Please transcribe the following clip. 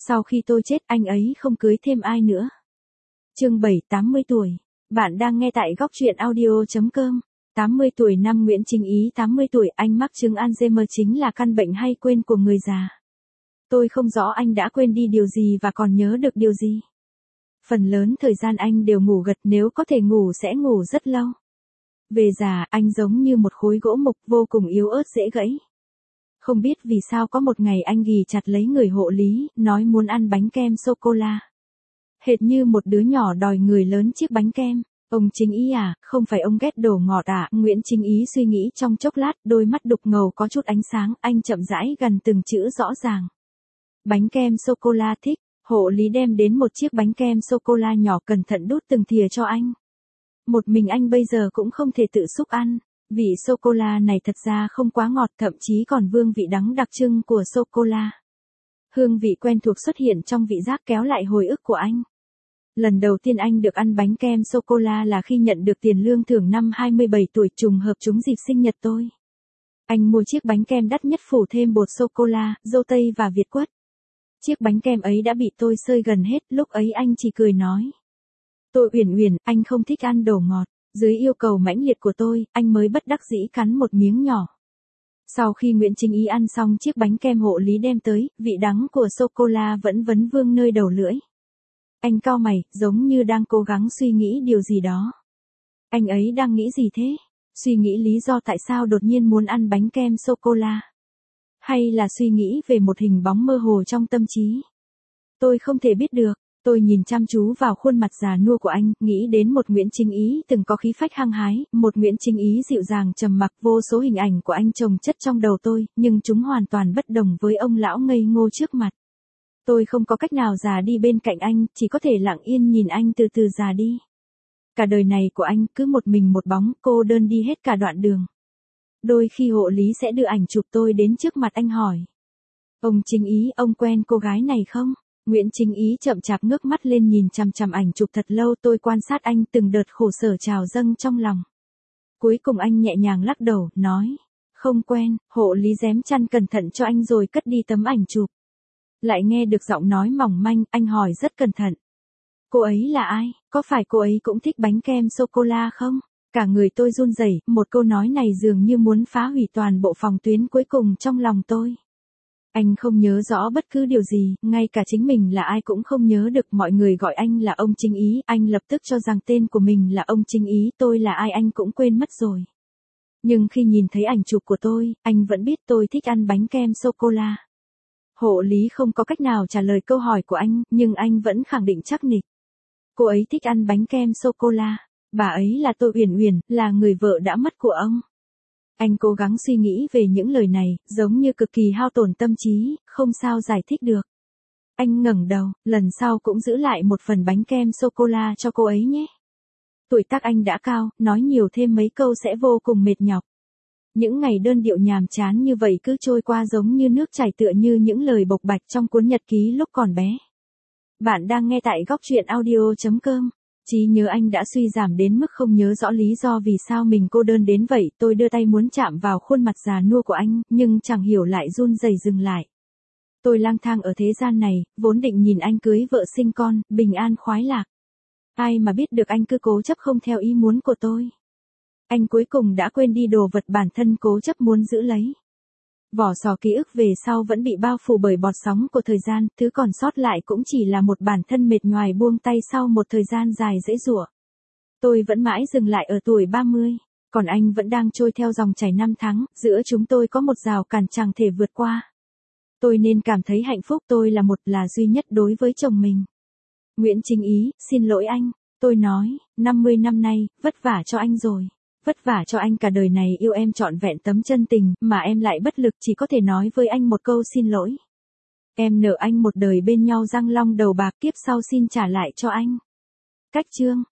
Sau khi tôi chết anh ấy không cưới thêm ai nữa. Chương 7, 80 tuổi. Bạn đang nghe tại góc truyện audio.com. 80 tuổi năm Nguyễn Chính Ý. 80 tuổi anh mắc chứng Alzheimer, chính là căn bệnh hay quên của người già. Tôi không rõ anh đã quên đi điều gì và còn nhớ được điều gì. Phần lớn thời gian anh đều ngủ gật, nếu có thể ngủ sẽ ngủ rất lâu. Về già, anh giống như một khối gỗ mục vô cùng yếu ớt dễ gãy. Không biết vì sao có một ngày anh ghì chặt lấy người hộ lý, nói muốn ăn bánh kem sô-cô-la. Hệt như một đứa nhỏ đòi người lớn chiếc bánh kem. Ông Chính Ý à, không phải ông ghét đồ ngọt à? Nguyễn Chính Ý suy nghĩ trong chốc lát, đôi mắt đục ngầu có chút ánh sáng, anh chậm rãi gần từng chữ rõ ràng. Bánh kem sô-cô-la thích. Hộ lý đem đến một chiếc bánh kem sô-cô-la nhỏ, cẩn thận đút từng thìa cho anh. Một mình anh bây giờ cũng không thể tự xúc ăn. Vị sô-cô-la này thật ra không quá ngọt, thậm chí còn vương vị đắng đặc trưng của sô-cô-la. Hương vị quen thuộc xuất hiện trong vị giác, kéo lại hồi ức của anh. Lần đầu tiên anh được ăn bánh kem sô-cô-la là khi nhận được tiền lương thưởng năm 27 tuổi, trùng hợp trúng dịp sinh nhật tôi. Anh mua chiếc bánh kem đắt nhất phủ thêm bột sô-cô-la, dâu tây và việt quất. Chiếc bánh kem ấy đã bị tôi xơi gần hết, lúc ấy anh chỉ cười nói. Tôi Uyển, anh không thích ăn đồ ngọt. Dưới yêu cầu mãnh liệt của tôi, anh mới bất đắc dĩ cắn một miếng nhỏ. Sau khi Nguyễn Chính Ý ăn xong chiếc bánh kem hộ lý đem tới, vị đắng của sô-cô-la vẫn vấn vương nơi đầu lưỡi. Anh cau mày, giống như đang cố gắng suy nghĩ điều gì đó. Anh ấy đang nghĩ gì thế? Suy nghĩ lý do tại sao đột nhiên muốn ăn bánh kem sô-cô-la? Hay là suy nghĩ về một hình bóng mơ hồ trong tâm trí? Tôi không thể biết được. Tôi nhìn chăm chú vào khuôn mặt già nua của anh, nghĩ đến một Nguyễn Chính Ý từng có khí phách hăng hái, một Nguyễn Chính Ý dịu dàng trầm mặc. Vô số hình ảnh của anh chồng chất trong đầu tôi, nhưng chúng hoàn toàn bất đồng với ông lão ngây ngô trước mặt. Tôi không có cách nào già đi bên cạnh anh, chỉ có thể lặng yên nhìn anh từ từ già đi. Cả đời này của anh cứ một mình một bóng, cô đơn đi hết cả đoạn đường. Đôi khi hộ lý sẽ đưa ảnh chụp tôi đến trước mặt anh hỏi. Ông Chính Ý, ông quen cô gái này không? Nguyễn Chính Ý chậm chạp ngước mắt lên nhìn chằm chằm ảnh chụp thật lâu. Tôi quan sát anh, từng đợt khổ sở trào dâng trong lòng. Cuối cùng anh nhẹ nhàng lắc đầu, nói. Không quen. Hộ lý rém chăn cẩn thận cho anh rồi cất đi tấm ảnh chụp. Lại nghe được giọng nói mỏng manh, anh hỏi rất cẩn thận. Cô ấy là ai? Có phải cô ấy cũng thích bánh kem sô-cô-la không? Cả người tôi run rẩy, một câu nói này dường như muốn phá hủy toàn bộ phòng tuyến cuối cùng trong lòng tôi. Anh không nhớ rõ bất cứ điều gì, ngay cả chính mình là ai cũng không nhớ được. Mọi người gọi anh là ông Chính Ý, anh lập tức cho rằng tên của mình là ông Chính Ý, tôi là ai anh cũng quên mất rồi. Nhưng khi nhìn thấy ảnh chụp của tôi, anh vẫn biết tôi thích ăn bánh kem sô-cô-la. Hộ lý không có cách nào trả lời câu hỏi của anh, nhưng anh vẫn khẳng định chắc nịch. Cô ấy thích ăn bánh kem sô-cô-la. Bà ấy là tôi Uyển, là người vợ đã mất của ông. Anh cố gắng suy nghĩ về những lời này, giống như cực kỳ hao tổn tâm trí, không sao giải thích được. Anh ngẩng đầu, lần sau cũng giữ lại một phần bánh kem sô-cô-la cho cô ấy nhé. Tuổi tác anh đã cao, nói nhiều thêm mấy câu sẽ vô cùng mệt nhọc. Những ngày đơn điệu nhàm chán như vậy cứ trôi qua giống như nước chảy, tựa như những lời bộc bạch trong cuốn nhật ký lúc còn bé. Bạn đang nghe tại góc truyện audio.com. Trí nhớ anh đã suy giảm đến mức không nhớ rõ lý do vì sao mình cô đơn đến vậy. Tôi đưa tay muốn chạm vào khuôn mặt già nua của anh, nhưng chẳng hiểu lại run rẩy dừng lại. Tôi lang thang ở thế gian này, vốn định nhìn anh cưới vợ sinh con, bình an khoái lạc. Ai mà biết được anh cứ cố chấp không theo ý muốn của tôi. Anh cuối cùng đã quên đi đồ vật bản thân cố chấp muốn giữ lấy. Vỏ sò ký ức về sau vẫn bị bao phủ bởi bọt sóng của thời gian, thứ còn sót lại cũng chỉ là một bản thân mệt nhoài buông tay sau một thời gian dài giãy giụa. Tôi vẫn mãi dừng lại ở tuổi 30, còn anh vẫn đang trôi theo dòng chảy năm tháng, giữa chúng tôi có một rào cản chẳng thể vượt qua. Tôi nên cảm thấy hạnh phúc, tôi là duy nhất đối với chồng mình. Nguyễn Chính Ý, xin lỗi anh, tôi nói, 50 năm nay, vất vả cho anh rồi. Vất vả cho anh cả đời này, yêu em trọn vẹn tấm chân tình, mà em lại bất lực, chỉ có thể nói với anh một câu xin lỗi. Em nợ anh một đời bên nhau răng long đầu bạc, kiếp sau xin trả lại cho anh. Cách chương.